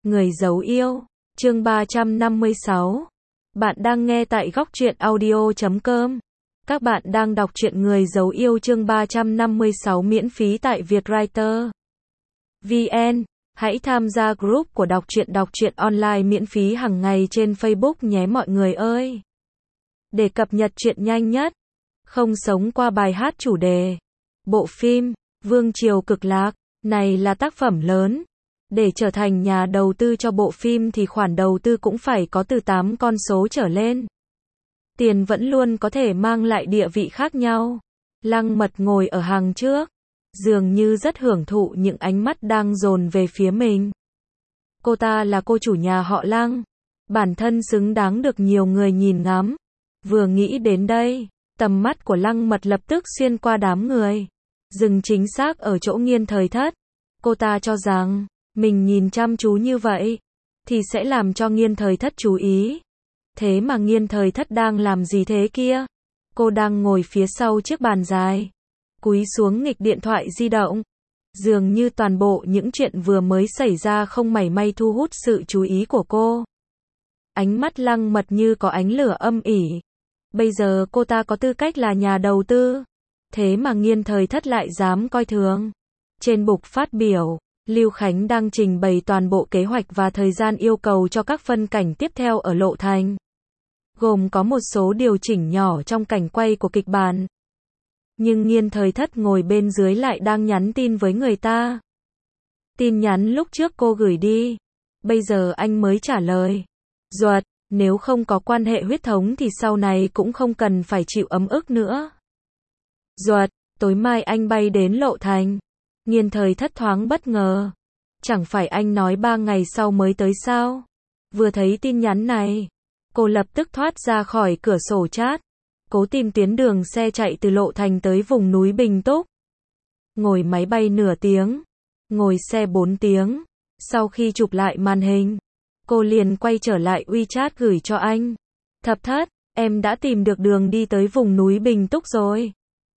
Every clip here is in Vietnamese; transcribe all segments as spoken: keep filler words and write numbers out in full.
Người giấu yêu, chương ba trăm năm mươi sáu. Bạn đang nghe tại góc truyện audio chấm com. Các bạn đang đọc truyện Người giấu yêu chương ba trăm năm mươi sáu miễn phí tại Vietwriter vê en. Hãy tham gia group của đọc truyện đọc truyện online miễn phí hàng ngày trên Facebook nhé mọi người ơi. Để cập nhật truyện nhanh nhất, không sống qua bài hát chủ đề. Bộ phim Vương Triều Cực Lạc này là tác phẩm lớn. Để trở thành nhà đầu tư cho bộ phim thì khoản đầu tư cũng phải có từ tám con số trở lên. Tiền vẫn luôn có thể mang lại địa vị khác nhau. Lăng Mật ngồi ở hàng trước, dường như rất hưởng thụ những ánh mắt đang dồn về phía mình. Cô ta là cô chủ nhà họ Lăng, bản thân xứng đáng được nhiều người nhìn ngắm. Vừa nghĩ đến đây, tầm mắt của Lăng Mật lập tức xuyên qua đám người, dừng chính xác ở chỗ Nghiên Thời Thất. Cô ta cho rằng mình nhìn chăm chú như vậy thì sẽ làm cho Nghiên Thời Thất chú ý. Thế mà Nghiên Thời Thất đang làm gì thế kia? Cô đang ngồi phía sau chiếc bàn dài, cúi xuống nghịch điện thoại di động. Dường như toàn bộ những chuyện vừa mới xảy ra không mảy may thu hút sự chú ý của cô. Ánh mắt Lăng Mật như có ánh lửa âm ỉ. Bây giờ cô ta có tư cách là nhà đầu tư, thế mà Nghiên Thời Thất lại dám coi thường. Trên bục phát biểu, Lưu Khánh đang trình bày toàn bộ kế hoạch và thời gian yêu cầu cho các phân cảnh tiếp theo ở Lộ Thành, gồm có một số điều chỉnh nhỏ trong cảnh quay của kịch bản. Nhưng Nghiên Thời Thất ngồi bên dưới lại đang nhắn tin với người ta. Tin nhắn lúc trước cô gửi đi, bây giờ anh mới trả lời. Duật, nếu không có quan hệ huyết thống thì sau này cũng không cần phải chịu ấm ức nữa. Duật, tối mai anh bay đến Lộ Thành. Nghiên Thời Thất thoáng bất ngờ. Chẳng phải anh nói ba ngày sau mới tới sao? Vừa thấy tin nhắn này, cô lập tức thoát ra khỏi cửa sổ chat, cố tìm tuyến đường xe chạy từ Lộ Thành tới vùng núi Bình Túc. Ngồi máy bay nửa tiếng, ngồi xe bốn tiếng. Sau khi chụp lại màn hình, cô liền quay trở lại WeChat gửi cho anh. Thập Thất, em đã tìm được đường đi tới vùng núi Bình Túc rồi.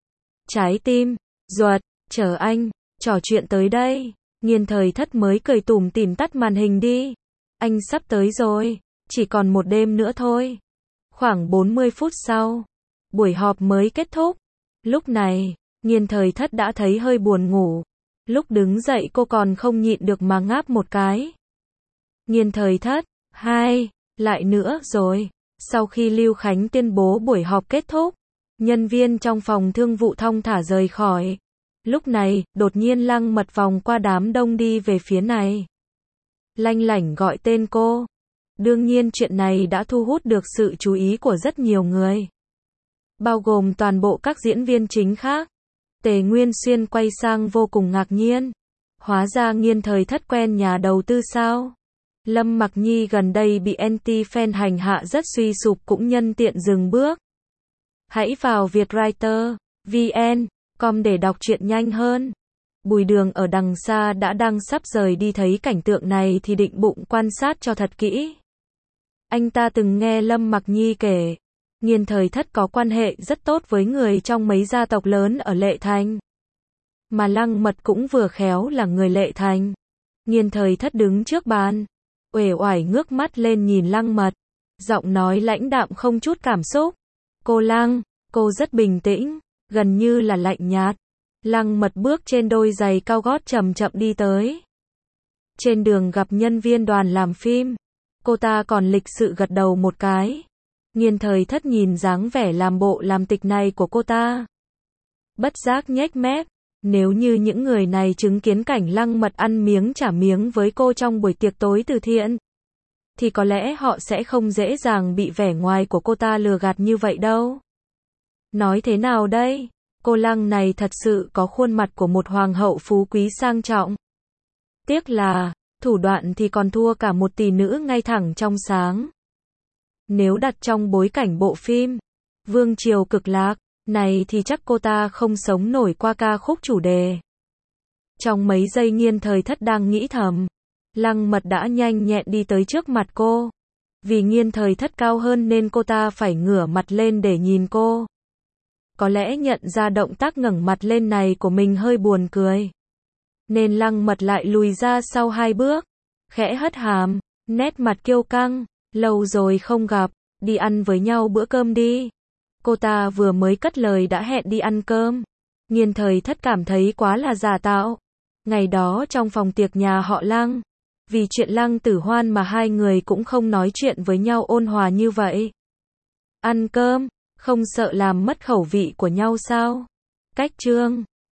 Trái tim, Duật, chờ anh. Trò chuyện tới đây, Nghiên Thời Thất mới cười tủm tỉm tắt màn hình đi. Anh sắp tới rồi, chỉ còn một đêm nữa thôi. Khoảng bốn mươi phút sau, buổi họp mới kết thúc. Lúc này, Nghiên Thời Thất đã thấy hơi buồn ngủ. Lúc đứng dậy cô còn không nhịn được mà ngáp một cái. Nghiên Thời Thất, hai, lại nữa rồi. Sau khi Lưu Khánh tuyên bố buổi họp kết thúc, nhân viên trong phòng thương vụ thong thả rời khỏi. Lúc này, đột nhiên Lăng Mật vòng qua đám đông đi về phía này. Lanh lảnh gọi tên cô. Đương nhiên chuyện này đã thu hút được sự chú ý của rất nhiều người, bao gồm toàn bộ các diễn viên chính khác. Tề Nguyên Xuyên quay sang vô cùng ngạc nhiên. Hóa ra Nghiên Thời Thất quen nhà đầu tư sao? Lâm Mặc Nhi gần đây bị anti-fan hành hạ rất suy sụp cũng nhân tiện dừng bước. Hãy vào Vietwriter vê en com để đọc truyện nhanh hơn. Bùi Đường ở đằng xa đã đang sắp rời đi thấy cảnh tượng này thì định bụng quan sát cho thật kỹ. Anh ta từng nghe Lâm Mặc Nhi kể, Nghiên Thời Thất có quan hệ rất tốt với người trong mấy gia tộc lớn ở Lệ Thành. Mà Lăng Mật cũng vừa khéo là người Lệ Thành. Nghiên Thời Thất đứng trước bàn, uể oải ngước mắt lên nhìn Lăng Mật, giọng nói lãnh đạm không chút cảm xúc. Cô Lăng, cô rất bình tĩnh, gần như là lạnh nhạt. Lăng Mật bước trên đôi giày cao gót chậm chậm đi tới. Trên đường gặp nhân viên đoàn làm phim, cô ta còn lịch sự gật đầu một cái. Nghiên Thời Thất nhìn dáng vẻ làm bộ làm tịch này của cô ta, bất giác nhếch mép. Nếu như những người này chứng kiến cảnh Lăng Mật ăn miếng trả miếng với cô trong buổi tiệc tối từ thiện, thì có lẽ họ sẽ không dễ dàng bị vẻ ngoài của cô ta lừa gạt như vậy đâu. Nói thế nào đây? Cô Lăng này thật sự có khuôn mặt của một hoàng hậu phú quý sang trọng. Tiếc là, thủ đoạn thì còn thua cả một tỷ nữ ngay thẳng trong sáng. Nếu đặt trong bối cảnh bộ phim Vương Triều Cực Lạc này thì chắc cô ta không sống nổi qua ca khúc chủ đề. Trong mấy giây Nghiên Thời Thất đang nghĩ thầm, Lăng Mật đã nhanh nhẹn đi tới trước mặt cô. Vì Nghiên Thời Thất cao hơn nên cô ta phải ngửa mặt lên để nhìn cô. Có lẽ nhận ra động tác ngẩng mặt lên này của mình hơi buồn cười, nên Lăng Mật lại lùi ra sau hai bước. khẽ hất hàm, nét mặt kiêu căng, lâu rồi không gặp, đi ăn với nhau bữa cơm đi. Cô ta vừa mới cất lời đã hẹn đi ăn cơm. Nghiên Thời Thất cảm thấy quá là giả tạo. Ngày đó trong phòng tiệc nhà họ Lăng, vì chuyện Lăng Tử Hoan mà hai người cũng không nói chuyện với nhau ôn hòa như vậy. Ăn cơm, không sợ làm mất khẩu vị của nhau sao? Cách Trương